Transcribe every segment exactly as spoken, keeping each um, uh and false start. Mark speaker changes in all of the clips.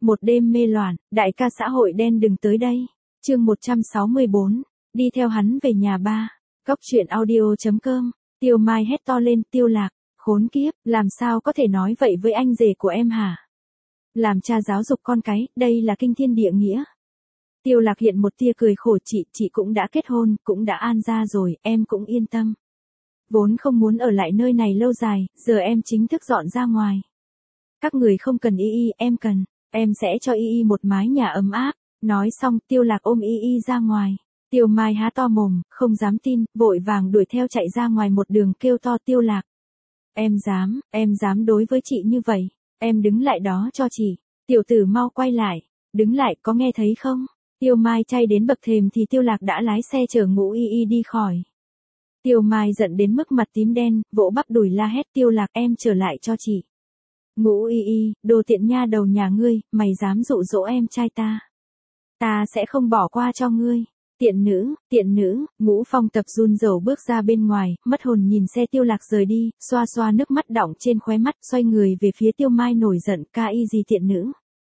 Speaker 1: Một đêm mê loạn, đại ca xã hội đen đừng tới đây. Chương một trăm sáu mươi bốn, đi theo hắn về nhà ba. Góc truyện audio chấm com. Tiêu Mai hét to lên, Tiêu Lạc, khốn kiếp, làm sao có thể nói vậy với anh rể của em hả? Làm cha giáo dục con cái, đây là kinh thiên địa nghĩa. Tiêu Lạc hiện một tia cười khổ, chị, chị cũng đã kết hôn, cũng đã an gia rồi, em cũng yên tâm. Vốn không muốn ở lại nơi này lâu dài, giờ em chính thức dọn ra ngoài. Các người không cần y y, em cần, em sẽ cho y y một mái nhà ấm áp. Nói xong, Tiêu Lạc ôm y y ra ngoài. Tiêu Mai há to mồm, không dám tin, vội vàng đuổi theo chạy ra ngoài một đường kêu to, Tiêu Lạc. Em dám, em dám đối với chị như vậy, em đứng lại đó cho chị. Tiểu tử mau quay lại, đứng lại, có nghe thấy không? Tiêu Mai chay đến bậc thềm thì Tiêu Lạc đã lái xe chở Ngũ Y Y đi khỏi. Tiêu Mai giận đến mức mặt tím đen, vỗ bắp đùi la hét, Tiêu Lạc, em trở lại cho chị. Ngũ Y Y, đồ tiện nha đầu nhà ngươi, mày dám dụ dỗ em trai ta. Ta sẽ không bỏ qua cho ngươi. Tiện nữ, tiện nữ. Ngũ Phong Tập run rẩy bước ra bên ngoài, mất hồn nhìn xe Tiêu Lạc rời đi, xoa xoa nước mắt đọng trên khóe mắt, xoay người về phía Tiêu Mai nổi giận, ca y gì tiện nữ.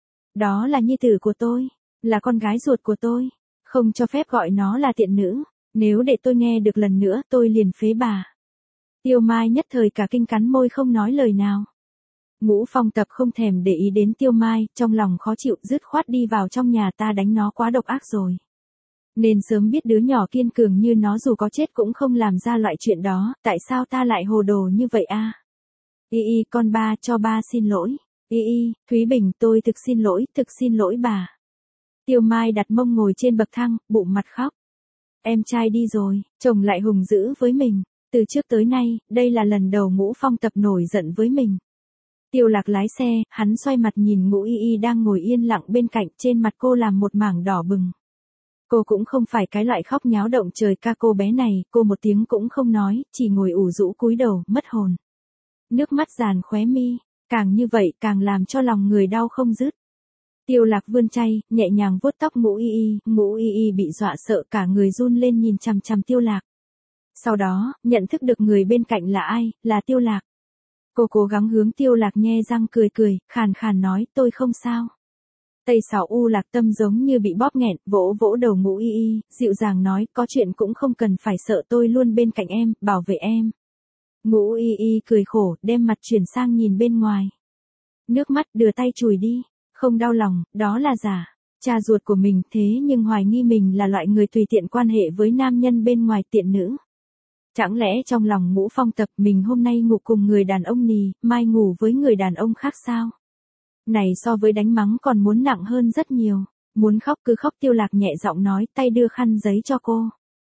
Speaker 1: Đó là nhi tử của tôi, là con gái ruột của tôi, không cho phép gọi nó là tiện nữ, nếu để tôi nghe được lần nữa tôi liền phế bà. Tiêu Mai nhất thời cả kinh cắn môi không nói lời nào. Ngũ Phong Tập không thèm để ý đến Tiêu Mai, trong lòng khó chịu, dứt khoát đi vào trong nhà, ta đánh nó quá độc ác rồi. Nên sớm biết đứa nhỏ kiên cường như nó dù có chết cũng không làm ra loại chuyện đó, tại sao ta lại hồ đồ như vậy a? Y Y, con ba, cho ba xin lỗi. Y Y, Thúy Bình, tôi thực xin lỗi, thực xin lỗi bà. Tiêu Mai đặt mông ngồi trên bậc thang, bụng mặt khóc. Em trai đi rồi, chồng lại hùng dữ với mình. Từ trước tới nay, đây là lần đầu Ngũ Phong Tập nổi giận với mình. Tiêu Lạc lái xe, hắn xoay mặt nhìn Ngũ Y Y đang ngồi yên lặng bên cạnh, trên mặt cô làm một mảng đỏ bừng. Cô cũng không phải cái loại khóc nháo động trời ca cô bé này, cô một tiếng cũng không nói, chỉ ngồi ủ rũ cúi đầu, mất hồn. Nước mắt dàn khóe mi, càng như vậy càng làm cho lòng người đau không dứt. Tiêu Lạc vươn tay, nhẹ nhàng vuốt tóc Ngũ Y Y, Ngũ Y Y bị dọa sợ cả người run lên nhìn chằm chằm Tiêu Lạc. Sau đó, nhận thức được người bên cạnh là ai, là Tiêu Lạc. Cô cố gắng hướng Tiêu Lạc nhe răng cười cười, khàn khàn nói, tôi không sao. Tây Sảo U Lạc Tâm giống như bị bóp nghẹn, vỗ vỗ đầu Ngũ Y Y, dịu dàng nói, có chuyện cũng không cần phải sợ, tôi luôn bên cạnh em, bảo vệ em. Ngũ Y Y cười khổ, đem mặt chuyển sang nhìn bên ngoài. Nước mắt đưa tay chùi đi, không đau lòng, đó là giả. Cha ruột của mình thế nhưng hoài nghi mình là loại người tùy tiện quan hệ với nam nhân bên ngoài, tiện nữ. Chẳng lẽ trong lòng Ngũ Phong Tập mình hôm nay ngủ cùng người đàn ông nì, mai ngủ với người đàn ông khác sao? Này so với đánh mắng còn muốn nặng hơn rất nhiều. Muốn khóc cứ khóc, Tiêu Lạc nhẹ giọng nói, tay đưa khăn giấy cho cô.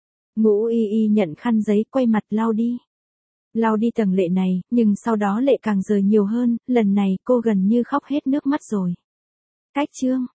Speaker 1: Ngũ Y Y nhận khăn giấy, quay mặt lau đi. Lau đi tầng lệ này, nhưng sau đó lệ càng rơi nhiều hơn, lần này cô gần như khóc hết nước mắt rồi. Cách chương.